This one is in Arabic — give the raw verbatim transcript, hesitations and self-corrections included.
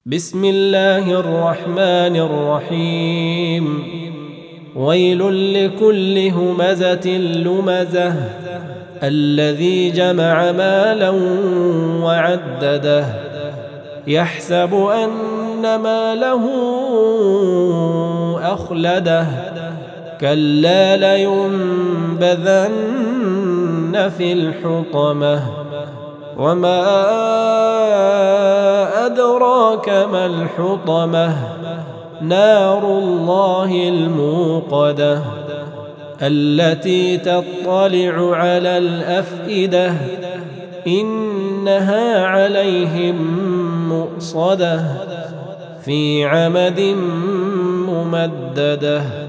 بسم الله الرحمن الرحيم ويل لكل همزة لمزة الذي جمع مالا وعدده يحسب أن ماله أخلده كلا لينبذن في الحطمة وما أدراك ما الحطمة نار الله الموقدة التي تطلع على الأفئدة إنها عليهم مؤصدة في عمد ممددة.